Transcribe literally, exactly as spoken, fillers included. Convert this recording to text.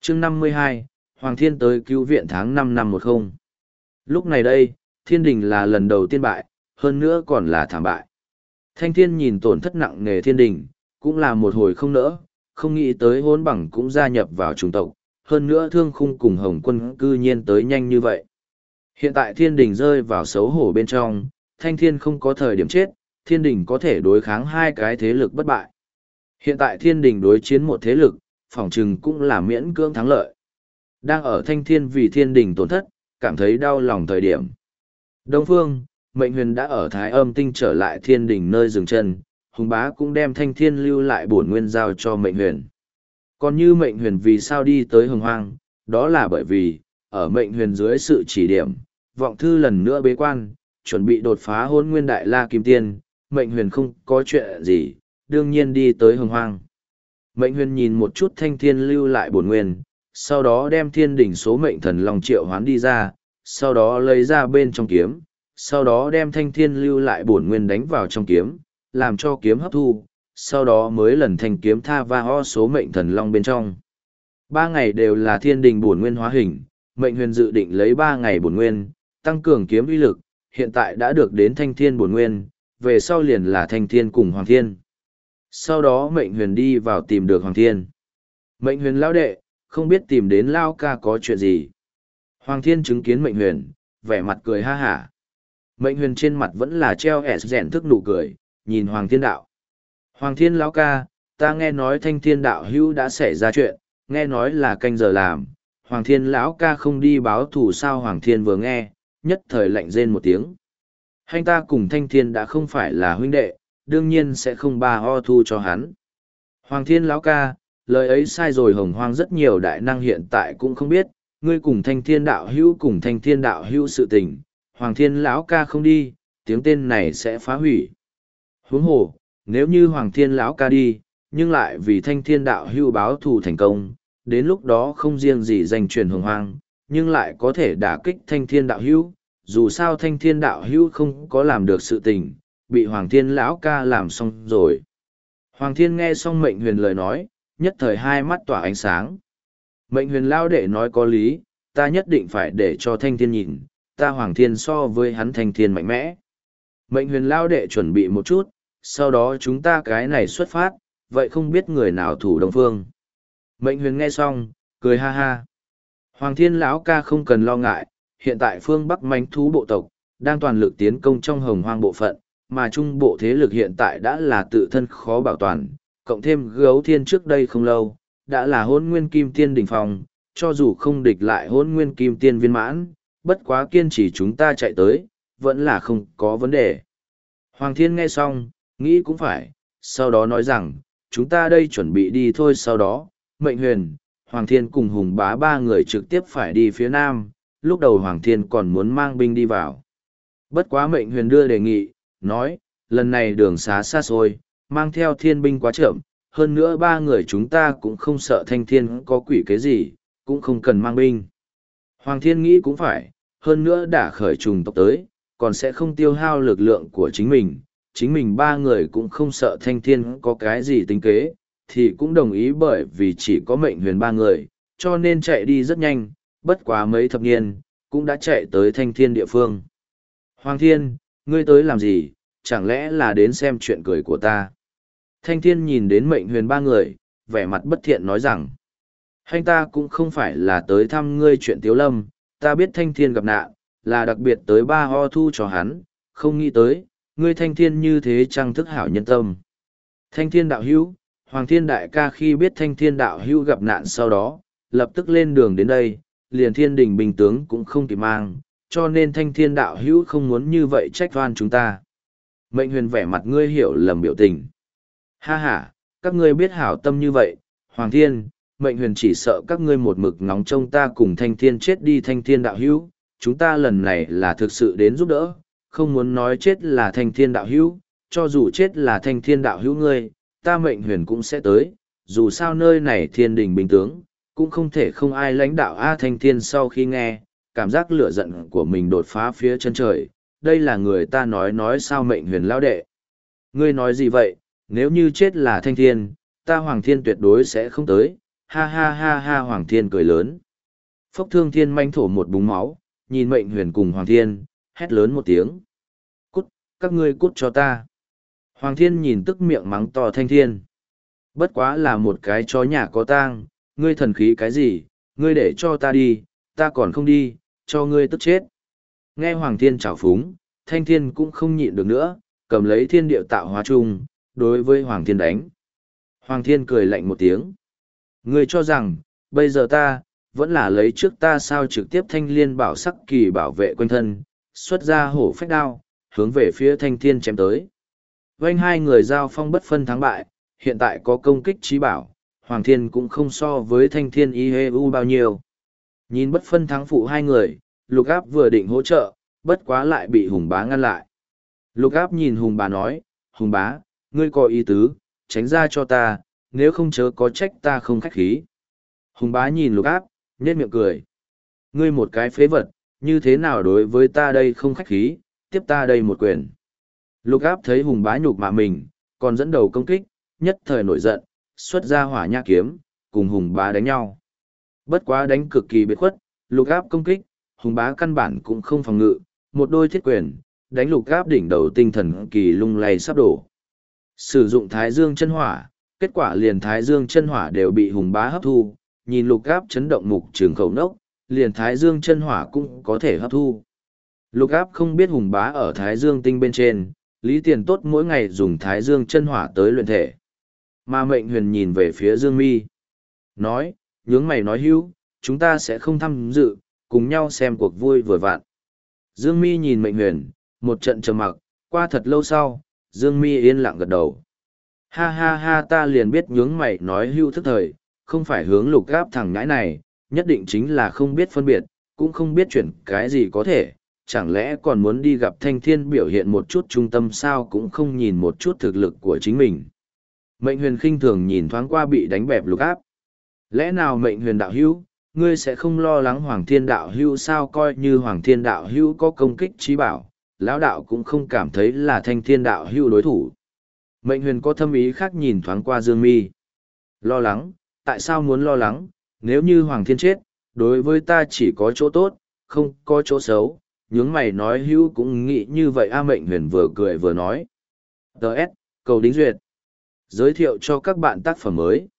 chương năm mươi hai, Hoàng Thiên tới cứu viện tháng năm năm một không. Lúc này đây, thiên đình là lần đầu tiên bại, hơn nữa còn là thảm bại. Thanh thiên nhìn tổn thất nặng nề thiên đình, cũng là một hồi không nỡ, không nghĩ tới hỗn bằng cũng gia nhập vào chủng tộc, hơn nữa thương khung cùng hồng quân cư nhiên tới nhanh như vậy. Hiện tại thiên đình rơi vào xấu hổ bên trong, thanh thiên không có thời điểm chết, thiên đình có thể đối kháng hai cái thế lực bất bại. Hiện tại thiên đình đối chiến một thế lực, phỏng chừng cũng là miễn cưỡng thắng lợi. Đang ở thanh thiên vì thiên đình tổn thất, cảm thấy đau lòng thời điểm. Đông phương, mệnh huyền đã ở thái âm tinh trở lại thiên đình nơi dừng chân, hùng bá cũng đem thanh thiên lưu lại bổn nguyên giao cho mệnh huyền. Còn như mệnh huyền vì sao đi tới hồng hoang, đó là bởi vì, ở mệnh huyền dưới sự chỉ điểm, vọng thư lần nữa bế quan, chuẩn bị đột phá hôn nguyên đại la kim tiên, mệnh huyền không có chuyện gì, đương nhiên đi tới hồng hoang. Mệnh huyền nhìn một chút thanh thiên lưu lại bổn nguyên, sau đó đem thiên đỉnh số mệnh thần long triệu hoán đi ra, sau đó lấy ra bên trong kiếm, sau đó đem thanh thiên lưu lại bổn nguyên đánh vào trong kiếm, làm cho kiếm hấp thu, sau đó mới lần thanh kiếm tha va ho số mệnh thần long bên trong. Ba ngày đều là thiên đình bổn nguyên hóa hình, mệnh huyền dự định lấy ba ngày bổn nguyên, tăng cường kiếm uy lực, hiện tại đã được đến thanh thiên bổn nguyên, về sau liền là thanh thiên cùng hoàng thiên. Sau đó mệnh huyền đi vào tìm được hoàng thiên. Mệnh huyền lão đệ, không biết tìm đến lao ca có chuyện gì. Hoàng thiên chứng kiến mệnh huyền, vẻ mặt cười ha hả. Mệnh huyền trên mặt vẫn là treo ẻ rèn thức nụ cười, nhìn hoàng thiên đạo. Hoàng thiên lão ca, ta nghe nói thanh thiên đạo hữu đã xảy ra chuyện, nghe nói là canh giờ làm. Hoàng thiên lão ca không đi báo thù sao? Hoàng thiên vừa nghe, nhất thời lạnh rên một tiếng. Hành ta cùng thanh thiên đã không phải là huynh đệ, đương nhiên sẽ không ba ho thu cho hắn. Hoàng thiên lão ca, lời ấy sai rồi, hồng hoang rất nhiều đại năng hiện tại cũng không biết, ngươi cùng thanh thiên đạo hữu cùng thanh thiên đạo hữu sự tình, Hoàng thiên lão ca không đi, tiếng tên này sẽ phá hủy. Huống hồ, nếu như Hoàng thiên lão ca đi, nhưng lại vì thanh thiên đạo hữu báo thù thành công, đến lúc đó không riêng gì danh truyền hồng hoang, nhưng lại có thể đả kích thanh thiên đạo hữu, dù sao thanh thiên đạo hữu không có làm được sự tình, bị Hoàng thiên lão ca làm xong rồi. Hoàng thiên nghe xong mệnh huyền lời nói, nhất thời hai mắt tỏa ánh sáng. Mệnh huyền lao đệ nói có lý, ta nhất định phải để cho thanh thiên nhìn, ta Hoàng thiên so với hắn thanh thiên mạnh mẽ. Mệnh huyền lao đệ chuẩn bị một chút, sau đó chúng ta cái này xuất phát, vậy không biết người nào thủ Đông Phương. Mệnh huyền nghe xong, cười ha ha. Hoàng thiên lão ca không cần lo ngại, hiện tại phương Bắc manh thú bộ tộc, đang toàn lực tiến công trong hồng hoang bộ phận, mà trung bộ thế lực hiện tại đã là tự thân khó bảo toàn, cộng thêm gấu thiên trước đây không lâu, đã là hôn nguyên kim tiên đỉnh phong, cho dù không địch lại hôn nguyên kim tiên viên mãn, bất quá kiên trì chúng ta chạy tới, vẫn là không có vấn đề. Hoàng thiên nghe xong, nghĩ cũng phải, sau đó nói rằng, chúng ta đây chuẩn bị đi thôi. Sau đó, mệnh huyền, Hoàng thiên cùng hùng bá ba người trực tiếp phải đi phía nam, lúc đầu Hoàng thiên còn muốn mang binh đi vào. Bất quá mệnh huyền đưa đề nghị, nói, lần này đường xá xa xôi, mang theo thiên binh quá chậm, hơn nữa ba người chúng ta cũng không sợ thanh thiên có quỷ cái gì, cũng không cần mang binh. Hoàng thiên nghĩ cũng phải, hơn nữa đã khởi trùng tộc tới, còn sẽ không tiêu hao lực lượng của chính mình, chính mình ba người cũng không sợ thanh thiên có cái gì tính kế, thì cũng đồng ý, bởi vì chỉ có mệnh huyền ba người, cho nên chạy đi rất nhanh, bất quá mấy thập niên, cũng đã chạy tới thanh thiên địa phương. Hoàng thiên, ngươi tới làm gì, chẳng lẽ là đến xem chuyện cười của ta? Thanh thiên nhìn đến mệnh huyền ba người, vẻ mặt bất thiện nói rằng, hành ta cũng không phải là tới thăm ngươi chuyện tiếu lâm, ta biết thanh thiên gặp nạn, là đặc biệt tới ba ho thu cho hắn, không nghĩ tới, ngươi thanh thiên như thế trăng thức hảo nhân tâm. Thanh thiên đạo hữu, Hoàng thiên đại ca khi biết thanh thiên đạo hữu gặp nạn sau đó, lập tức lên đường đến đây, liền thiên đình bình tướng cũng không kịp mang, cho nên thanh thiên đạo hữu không muốn như vậy trách oan chúng ta. Mệnh huyền vẻ mặt ngươi hiểu lầm biểu tình. Ha ha, các ngươi biết hảo tâm như vậy, Hoàng thiên, mệnh huyền chỉ sợ các ngươi một mực ngóng trông ta cùng thanh thiên chết đi. Thanh thiên đạo hữu, chúng ta lần này là thực sự đến giúp đỡ, không muốn nói chết là thanh thiên đạo hữu, cho dù chết là thanh thiên đạo hữu ngươi, ta mệnh huyền cũng sẽ tới, dù sao nơi này thiên đình bình tướng, cũng không thể không ai lãnh đạo A. Thanh thiên sau khi nghe, cảm giác lửa giận của mình đột phá phía chân trời, đây là người ta nói nói sao? Mệnh huyền lao đệ, ngươi nói gì vậy? Nếu như chết là thanh thiên, ta Hoàng thiên tuyệt đối sẽ không tới, ha ha ha ha Hoàng Thiên cười lớn. Phốc Thương Thiên manh thổ một búng máu, nhìn Mệnh Huyền cùng Hoàng Thiên, hét lớn một tiếng. Cút, các ngươi cút cho ta. Hoàng Thiên nhìn tức miệng mắng to Thanh Thiên. Bất quá là một cái chó nhà có tang, ngươi thần khí cái gì, ngươi để cho ta đi, ta còn không đi, cho ngươi tức chết. Nghe Hoàng Thiên trào phúng, Thanh Thiên cũng không nhịn được nữa, cầm lấy thiên điệu tạo hóa chung, đối với Hoàng Thiên đánh. Hoàng Thiên cười lạnh một tiếng. Ngươi cho rằng, bây giờ ta, vẫn là lấy trước ta sao trực tiếp thanh liên bảo sắc kỳ bảo vệ quanh thân, xuất ra hổ phách đao, hướng về phía Thanh Thiên chém tới. Vanh hai người giao phong bất phân thắng bại, hiện tại có công kích trí bảo, Hoàng Thiên cũng không so với Thanh Thiên y hê u bao nhiêu. Nhìn bất phân thắng phụ hai người, Lục Áp vừa định hỗ trợ, bất quá lại bị Hùng Bá ngăn lại. Lục Áp nhìn Hùng Bá nói, Hùng Bá, ngươi có ý tứ, tránh ra cho ta, nếu không chớ có trách ta không khách khí. Hùng Bá nhìn Lục Áp, nhếch miệng cười. Ngươi một cái phế vật, như thế nào đối với ta đây không khách khí, tiếp ta đây một quyền. Lục Áp thấy Hùng Bá nhục mạ mình, còn dẫn đầu công kích, nhất thời nổi giận, xuất ra hỏa nha kiếm, cùng Hùng Bá đánh nhau. Bất quá đánh cực kỳ biệt khuất, Lục Áp công kích, Hùng Bá căn bản cũng không phòng ngự, một đôi thiết quyền, đánh Lục Áp đỉnh đầu tinh thần kỳ lung lay sắp đổ. Sử dụng Thái Dương chân hỏa, kết quả liền Thái Dương chân hỏa đều bị Hùng Bá hấp thu, nhìn Lục Áp chấn động mục trường khẩu nốc, liền Thái Dương chân hỏa cũng có thể hấp thu. Lục Áp không biết Hùng Bá ở Thái Dương tinh bên trên, Lý Tiền Tốt mỗi ngày dùng Thái Dương chân hỏa tới luyện thể. Mà Mệnh Huyền nhìn về phía Dương Mi, nói, nhướng mày nói hữu, chúng ta sẽ không tham dự, cùng nhau xem cuộc vui vừa vặn. Dương Mi nhìn Mệnh Huyền, một trận trầm mặc, qua thật lâu sau, Dương Mi yên lặng gật đầu. Ha ha ha ta liền biết nhướng mày nói hữu thức thời, không phải hướng Lục Áp thằng nhãi này, nhất định chính là không biết phân biệt, cũng không biết chuyển cái gì có thể, chẳng lẽ còn muốn đi gặp Thanh Thiên biểu hiện một chút trung tâm sao cũng không nhìn một chút thực lực của chính mình. Mệnh Huyền khinh thường nhìn thoáng qua bị đánh bẹp Lục Áp. Lẽ nào Mệnh Huyền đạo hữu, ngươi sẽ không lo lắng Hoàng Thiên đạo hữu sao coi như Hoàng Thiên đạo hữu có công kích trí bảo, lão đạo cũng không cảm thấy là Thanh Thiên đạo hữu đối thủ. Mệnh Huyền có thâm ý khác nhìn thoáng qua Dương Mi. Lo lắng, tại sao muốn lo lắng, nếu như Hoàng Thiên chết, đối với ta chỉ có chỗ tốt, không có chỗ xấu, nhướng mày nói hữu cũng nghĩ như vậy a Mệnh Huyền vừa cười vừa nói. Đợt, cầu đính duyệt. Giới thiệu cho các bạn tác phẩm mới.